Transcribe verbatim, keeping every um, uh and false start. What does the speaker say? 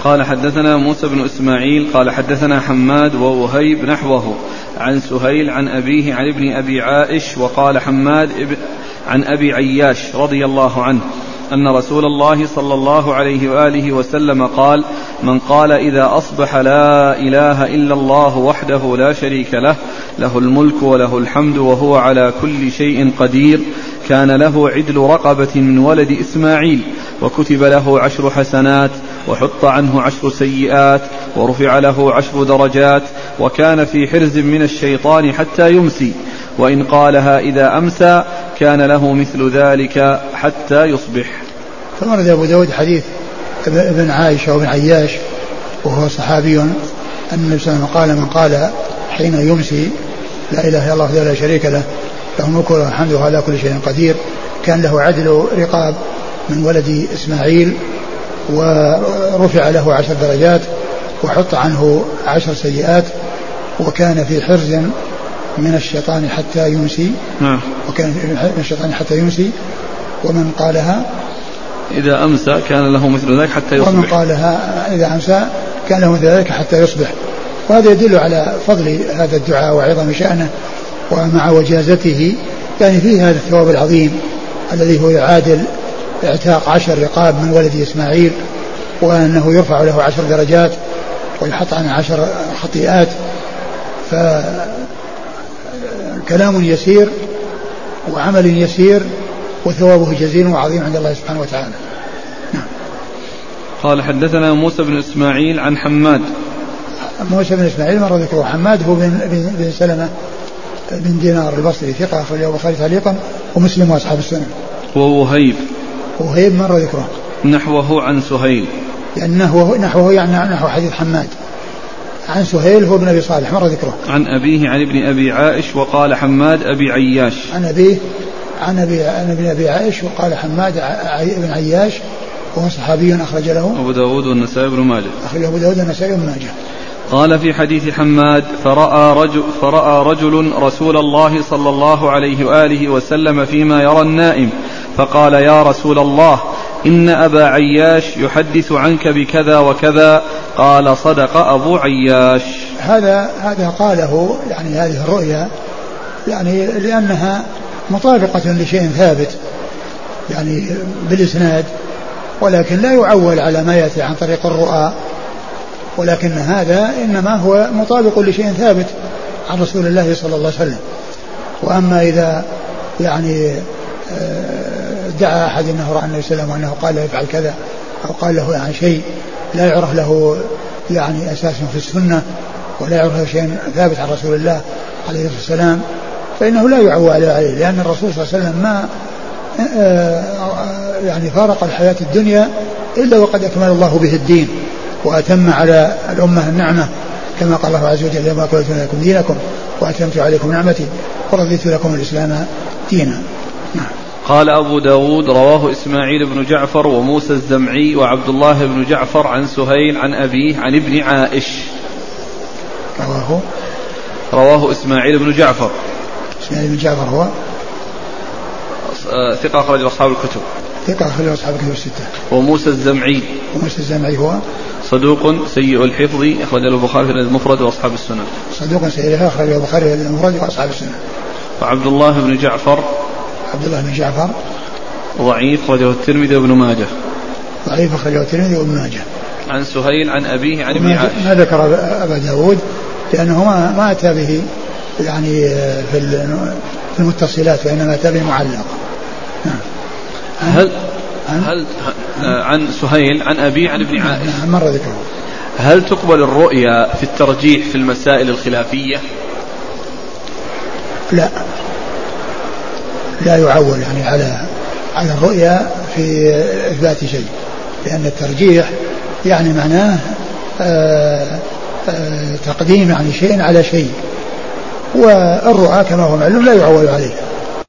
قال حدثنا موسى بن إسماعيل قال حدثنا حماد ووهيب نحوه عن سهيل عن أبيه عن ابن أبي عائش. وقال حماد عن أبي عياش رضي الله عنه أن رسول الله صلى الله عليه وآله وسلم قال: من قال إذا أصبح لا إله إلا الله وحده لا شريك له له الملك وله الحمد وهو على كل شيء قدير كان له عدل رقبة من ولد إسماعيل وكتب له عشر حسنات وحط عنه عشر سيئات ورفع له عشر درجات وكان في حرز من الشيطان حتى يمسي، وإن قالها إذا أمسى كان له مثل ذلك حتى يصبح. ثم ورد أبو داود حديث ابن عائشة وابن عياش وهو صحابي أن النبي صلى الله عليه وسلم قال: من قال حين يمسي لا إله إلا الله وحده لا شريك له له الملك وله الحمد وهو على كل شيء قدير كان له عدل رقاب من ولد إسماعيل ورفع له عشر درجات وحط عنه عشر سيئات وكان في حرز من الشيطان حتى يمسي. وكان من الشيطان حتى يمسي ومن قالها إذا أمسى كان له مثل ذلك حتى يصبح. ومن قالها إذا أمسى كان له مثل ذلك حتى يصبح. وهذا يدل على فضل هذا الدعاء وعظم شأنه ومع وجازته، يعني فيه هذا الثواب العظيم الذي هو يعادل اعتاق عشر رقاب من ولد إسماعيل، وأنه يرفع له عشر درجات ويحط عنه عشر خطيئات. فكلام يسير وعمل يسير وثوابه جزيل وعظيم عند الله سبحانه وتعالى. نعم. قال حدثنا موسى بن إسماعيل عن حماد. موسى بن إسماعيل مر ذكره. حماد هو بن, بن سلمة بن دينار البصري ثقة أخرجه البخاري تعليقا ومسلم وأصحاب السنن. ووهيب وهيب مر ذكره نحوه عن سهيل، لأنه نحوه يعني نحو حديث حماد. عن سهيل هو ابن أبي صالح مر ذكره. عن أبيه عن ابن أبي عائش. وقال حماد أبي عياش. عن أبيه عن أبي عن ابن أبي عائش. وقال حماد ابن عياش وهو صحابي أخرج له أبو داود والنسائي بن ماجه. أخرج أبو داود والنسائي بن ماجه. قال في حديث حماد: فرأى رجل, فرأى رجل رسول الله صلى الله عليه وآله وسلم فيما يرى النائم فقال: يا رسول الله إن أبا عياش يحدث عنك بكذا وكذا. قال: صدق أبو عياش. هذا هذا قاله يعني هذه الرؤيا يعني لأنها مطابقة لشيء ثابت يعني بالإسناد، ولكن لا يعول على ما يأتي عن طريق الرؤى، ولكن هذا إنما هو مطابق لشيء ثابت عن رسول الله صلى الله عليه وسلم. وأما إذا يعني دعا أحد أنه رأى النبي صلى الله عليه وسلم وأنه قال له افعل كذا أو قال له عن شيء لا يعرف له يعني أساس في السنة ولا يعرف له شيء ثابت عن رسول الله عليه الصلاة والسلام فإنه لا يعول عليه، لأن الرسول صلى الله عليه وسلم ما يعني فارق الحياة الدنيا إلا وقد أكمل الله به الدين وأتم على الأمة النعمة، كما قال الله عز وجل: اليوم أكملت لكم دينكم وأتممت عليكم نعمتي ورضيت لكم الإسلام دينا. قال أبو داود: رواه إسماعيل بن جعفر وموسى الزمعي وعبد الله بن جعفر عن سهيل عن أبيه عن ابن عائش. رواه رواه إسماعيل بن جعفر. إسماعيل بن جعفر هو ثقة أخرج أصحاب الكتب. ثقة أخرج أصحاب الكتب الستة. وموسى الزمعي. وموسى الزمعي هو صدوق سيء الحفظ أخرج له البخاري في المفرد وأصحاب السنن. صدوق سيء الحفظ أخرج له البخاري في المفرد وأصحاب السنن. وعبد الله بن جعفر. عبد الله بن جعفر ضعيف أخرجه الترمذي وابن ماجه. ضعيف أخرجه الترمذي وابن ماجه. عن سهيل عن أبيه عن ابن عائشة. ما ذكر أبا داود لأنه ما ما أتى به يعني في المتصلات وإنما أتى به معلق. هل هل عن سهيل عن أبيه عن ابن عائشة مرة ذكره. هل تقبل الرؤيا في الترجيح في المسائل الخلافية؟ لا لا يعول يعني على على الرؤيا في إثبات شيء، لأن الترجيح يعني معناه آآ آآ تقديم يعني شيء على شيء، والرؤى كما هو معلوم لا يعول عليه.